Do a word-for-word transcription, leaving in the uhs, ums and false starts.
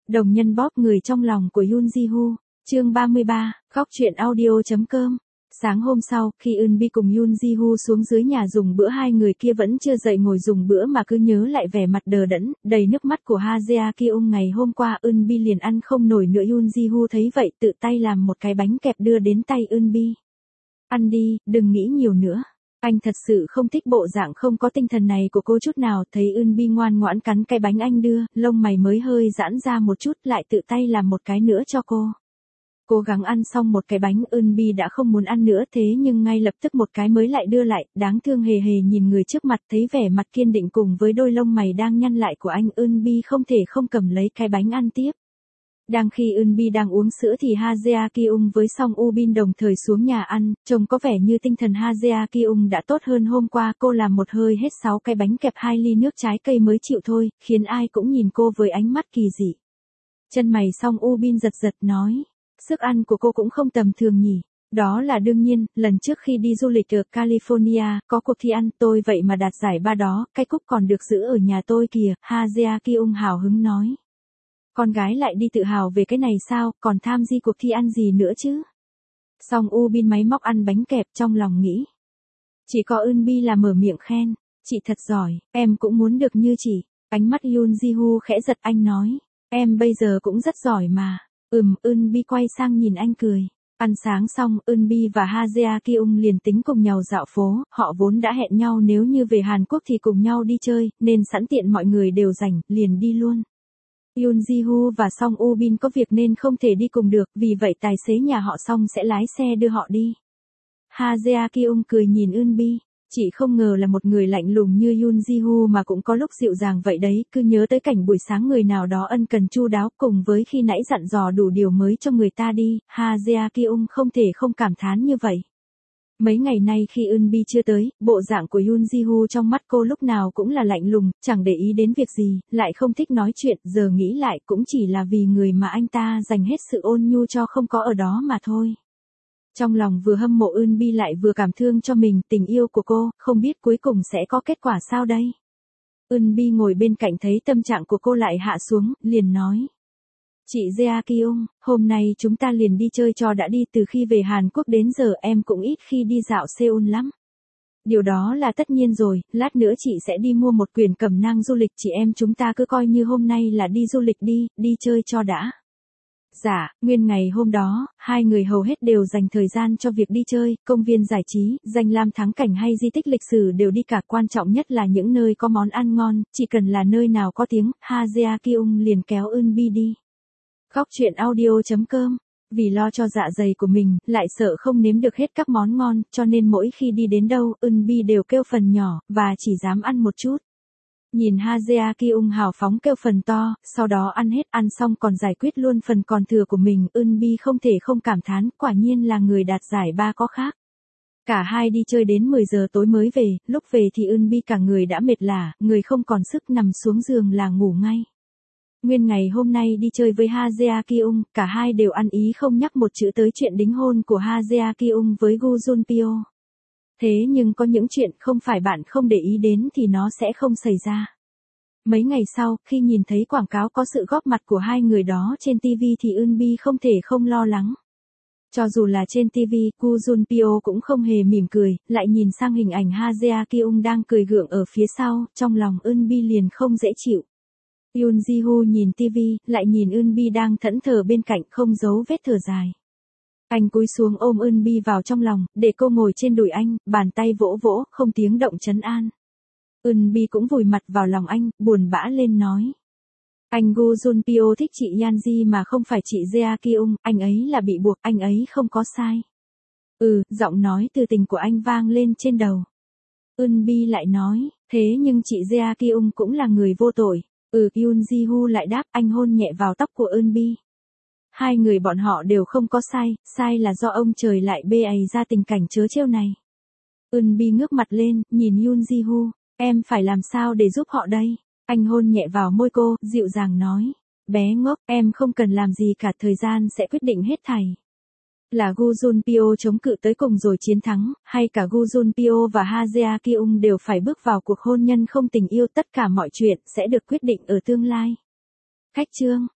Đồng nhân bóp người trong lòng của Yoon Ji-woo, chương ba mươi ba, khóc chuyện audio.com. Sáng hôm sau, khi Eunbi cùng Yoon Ji-woo xuống dưới nhà dùng bữa, hai người kia vẫn chưa dậy ngồi dùng bữa mà cứ nhớ lại vẻ mặt đờ đẫn, đầy nước mắt của Ha Jae-kyung ngày hôm qua. Eunbi liền ăn không nổi nữa. Yoon Ji-woo thấy vậy tự tay làm một cái bánh kẹp đưa đến tay Eunbi. Ăn đi, đừng nghĩ nhiều nữa. Anh thật sự không thích bộ dạng không có tinh thần này của cô chút nào. Thấy Eunbi ngoan ngoãn cắn cái bánh anh đưa, lông mày mới hơi giãn ra một chút, lại tự tay làm một cái nữa cho cô. Cố gắng ăn xong một cái bánh, Eunbi đã không muốn ăn nữa, thế nhưng ngay lập tức một cái mới lại đưa lại, đáng thương hề hề nhìn người trước mặt. Thấy vẻ mặt kiên định cùng với đôi lông mày đang nhăn lại của anh, Eunbi không thể không cầm lấy cái bánh ăn tiếp. Đang khi Eunbi đang uống sữa thì Ha Jae-kyung với Song U-bin đồng thời xuống nhà ăn, trông có vẻ như tinh thần Ha Jae-kyung đã tốt hơn hôm qua. Cô làm một hơi hết sáu cái bánh kẹp hai ly nước trái cây mới chịu thôi, khiến ai cũng nhìn cô với ánh mắt kỳ dị. Chân mày Song U-bin giật giật nói, sức ăn của cô cũng không tầm thường nhỉ. Đó là đương nhiên, lần trước khi đi du lịch ở California, có cuộc thi ăn, tôi vậy mà đạt giải ba đó, cái cúp còn được giữ ở nhà tôi kìa. Ha Jae-kyung hào hứng nói. Con gái lại đi tự hào về cái này sao, còn tham gia cuộc thi ăn gì nữa chứ? Song U-bin máy móc ăn bánh kẹp trong lòng nghĩ. Chỉ có Eunbi là mở miệng khen, chị thật giỏi, em cũng muốn được như chị. Ánh mắt Yoon Ji-woo khẽ giật, anh nói, em bây giờ cũng rất giỏi mà. Ừm, Eunbi quay sang nhìn anh cười. Ăn sáng xong, Eunbi và Ha Jae-kyung liền tính cùng nhau dạo phố. Họ vốn đã hẹn nhau nếu như về Hàn Quốc thì cùng nhau đi chơi, nên sẵn tiện mọi người đều rảnh, liền đi luôn. Yoon Ji-woo và Song U-bin có việc nên không thể đi cùng được, vì vậy tài xế nhà họ Song sẽ lái xe đưa họ đi. Ha Jae-kyung cười nhìn Eunbi, chị không ngờ là một người lạnh lùng như Yoon Ji-woo mà cũng có lúc dịu dàng vậy đấy. Cứ nhớ tới cảnh buổi sáng người nào đó ân cần chu đáo, cùng với khi nãy dặn dò đủ điều mới cho người ta đi, Ha Jae-kyung không thể không cảm thán như vậy. Mấy ngày nay khi Eunbi chưa tới, bộ dạng của Yoon Ji-woo trong mắt cô lúc nào cũng là lạnh lùng, chẳng để ý đến việc gì, lại không thích nói chuyện. Giờ nghĩ lại cũng chỉ là vì người mà anh ta dành hết sự ôn nhu cho không có ở đó mà thôi. Trong lòng vừa hâm mộ Eunbi lại vừa cảm thương cho mình. Tình yêu của cô, không biết cuối cùng sẽ có kết quả sao đây. Eunbi ngồi bên cạnh thấy tâm trạng của cô lại hạ xuống, liền nói. Chị Jae-kyung, hôm nay chúng ta liền đi chơi cho đã đi. Từ khi về Hàn Quốc đến giờ em cũng ít khi đi dạo Seoul lắm. Điều đó là tất nhiên rồi, lát nữa chị sẽ đi mua một quyển cẩm nang du lịch. Chị em chúng ta cứ coi như hôm nay là đi du lịch đi, đi chơi cho đã. Dạ, nguyên ngày hôm đó, hai người hầu hết đều dành thời gian cho việc đi chơi, công viên giải trí, danh lam thắng cảnh hay di tích lịch sử đều đi cả. Quan trọng nhất là những nơi có món ăn ngon, chỉ cần là nơi nào có tiếng, Ha Jae-kyung liền kéo Eunbi đi. Khóc chuyện audio.com. Vì lo cho dạ dày của mình, lại sợ không nếm được hết các món ngon, cho nên mỗi khi đi đến đâu, Eunbi đều kêu phần nhỏ, và chỉ dám ăn một chút. Nhìn Ha Jae-kyung hào phóng kêu phần to, sau đó ăn hết, ăn xong còn giải quyết luôn phần còn thừa của mình, Eunbi không thể không cảm thán, quả nhiên là người đạt giải ba có khác. Cả hai đi chơi đến mười giờ tối mới về, lúc về thì Eunbi cả người đã mệt lả, người không còn sức, nằm xuống giường là ngủ ngay. Nguyên ngày hôm nay đi chơi với Ha Jae-kyung, cả hai đều ăn ý không nhắc một chữ tới chuyện đính hôn của Ha Jae-kyung với Gu Junpyo. Thế nhưng có những chuyện không phải bạn không để ý đến thì nó sẽ không xảy ra. Mấy ngày sau, khi nhìn thấy quảng cáo có sự góp mặt của hai người đó trên ti vi thì Eunbi không thể không lo lắng. Cho dù là trên ti vi, Gu Junpyo cũng không hề mỉm cười, lại nhìn sang hình ảnh Ha Jae-kyung đang cười gượng ở phía sau, trong lòng Eunbi liền không dễ chịu. Yoon Ji-woo nhìn ti vi, lại nhìn Eunbi đang thẫn thờ bên cạnh, không giấu vết thở dài. Anh cúi xuống ôm Eunbi vào trong lòng, để cô ngồi trên đùi anh, bàn tay vỗ vỗ, không tiếng động trấn an. Eunbi cũng vùi mặt vào lòng anh, buồn bã lên nói. Anh Gu Junpyo thích chị Yanji mà không phải chị Jae-kyung, anh ấy là bị buộc, anh ấy không có sai. Ừ, giọng nói từ tình của anh vang lên trên đầu. Eunbi lại nói, thế nhưng chị Jae-kyung cũng là người vô tội. Ừ, Yoon Ji-woo lại đáp, anh hôn nhẹ vào tóc của Eunbi. Hai người bọn họ đều không có sai, sai là do ông trời lại bê ày ra tình cảnh trớ trêu này. Eunbi ngước mặt lên, nhìn Yoon Ji-woo, em phải làm sao để giúp họ đây? Anh hôn nhẹ vào môi cô, dịu dàng nói, bé ngốc, em không cần làm gì cả, thời gian sẽ quyết định hết thảy. Là Gu Junpyo chống cự tới cùng rồi chiến thắng, hay cả Gu Junpyo và Ha Jae-kyung đều phải bước vào cuộc hôn nhân không tình yêu, tất cả mọi chuyện sẽ được quyết định ở tương lai. Khách chương